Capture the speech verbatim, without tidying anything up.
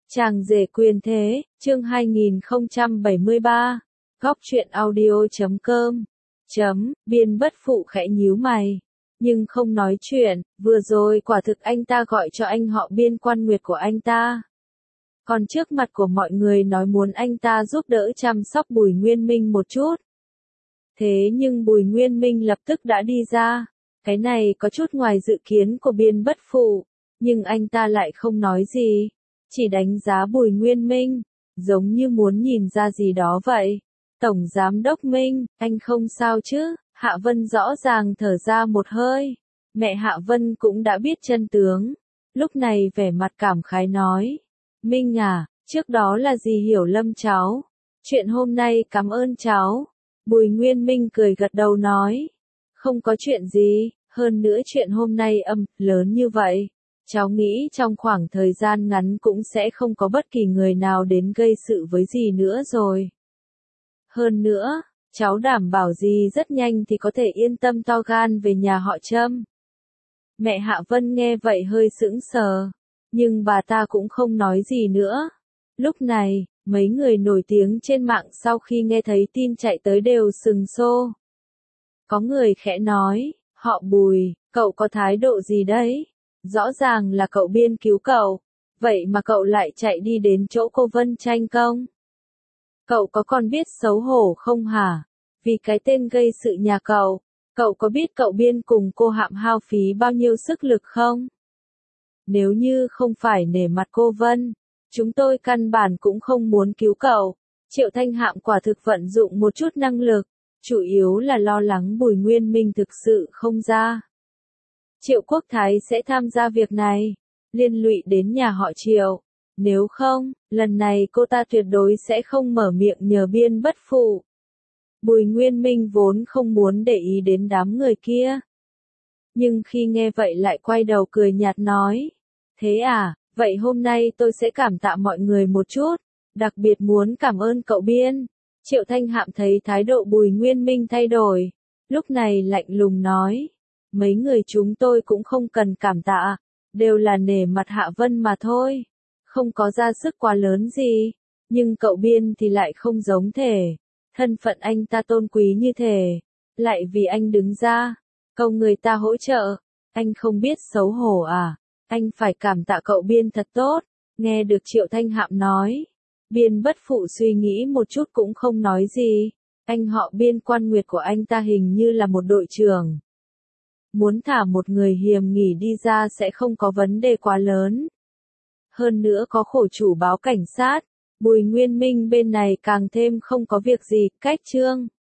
Chàng rể quyền thế, chương hai nghìn không trăm bảy mươi ba, góc truyện audio chấm com, chấm, biên bất phụ khẽ nhíu mày, nhưng không nói chuyện, vừa rồi quả thực anh ta gọi cho anh họ biên quan nguyệt của anh ta. Còn trước mặt của mọi người nói muốn anh ta giúp đỡ chăm sóc Bùi Nguyên Minh một chút. Thế nhưng Bùi Nguyên Minh lập tức đã đi ra, cái này có chút ngoài dự kiến của biên bất phụ, nhưng anh ta lại không nói gì. Chỉ đánh giá Bùi Nguyên Minh, giống như muốn nhìn ra gì đó vậy. Tổng Giám đốc Minh, anh không sao chứ? Hạ Vân rõ ràng thở ra một hơi. Mẹ Hạ Vân cũng đã biết chân tướng. Lúc này vẻ mặt cảm khái nói. Minh à, trước đó là gì hiểu lầm cháu. Chuyện hôm nay cảm ơn cháu. Bùi Nguyên Minh cười gật đầu nói. Không có chuyện gì, hơn nữa chuyện hôm nay âm, lớn như vậy. Cháu nghĩ trong khoảng thời gian ngắn cũng sẽ không có bất kỳ người nào đến gây sự với gì nữa rồi. Hơn nữa, cháu đảm bảo gì rất nhanh thì có thể yên tâm to gan về nhà họ Trâm. Mẹ Hạ Vân nghe vậy hơi sững sờ, nhưng bà ta cũng không nói gì nữa. Lúc này, mấy người nổi tiếng trên mạng sau khi nghe thấy tin chạy tới đều sừng sô. Có người khẽ nói, họ Bùi, cậu có thái độ gì đấy? Rõ ràng là cậu biên cứu cậu, vậy mà cậu lại chạy đi đến chỗ cô Vân tranh công. Cậu có còn biết xấu hổ không hả? Vì cái tên gây sự nhà cậu, cậu có biết cậu biên cùng cô Hạm hao phí bao nhiêu sức lực không? Nếu như không phải nể mặt cô Vân, chúng tôi căn bản cũng không muốn cứu cậu. Triệu Thanh Hạm quả thực vận dụng một chút năng lực, chủ yếu là lo lắng Bùi Nguyên Minh thực sự không ra. Triệu Quốc Thái sẽ tham gia việc này, liên lụy đến nhà họ Triệu. Nếu không, lần này cô ta tuyệt đối sẽ không mở miệng nhờ biên bất phụ. Bùi Nguyên Minh vốn không muốn để ý đến đám người kia. Nhưng khi nghe vậy lại quay đầu cười nhạt nói. Thế à, vậy hôm nay tôi sẽ cảm tạ mọi người một chút, đặc biệt muốn cảm ơn cậu biên. Triệu Thanh Hạm thấy thái độ Bùi Nguyên Minh thay đổi, lúc này lạnh lùng nói. Mấy người chúng tôi cũng không cần cảm tạ, đều là nể mặt Hạ Vân mà thôi, không có ra sức quá lớn gì, nhưng cậu biên thì lại không giống thể, thân phận anh ta tôn quý như thể, lại vì anh đứng ra, cầu người ta hỗ trợ, anh không biết xấu hổ à, anh phải cảm tạ cậu biên thật tốt, nghe được Triệu Thanh Hạm nói, biên bất phụ suy nghĩ một chút cũng không nói gì, anh họ biên quan nguyệt của anh ta hình như là một đội trưởng. Muốn thả một người hiềm nghỉ đi ra sẽ không có vấn đề quá lớn. Hơn nữa có khổ chủ báo cảnh sát, Bùi Nguyên Minh bên này càng thêm không có việc gì, cách chương.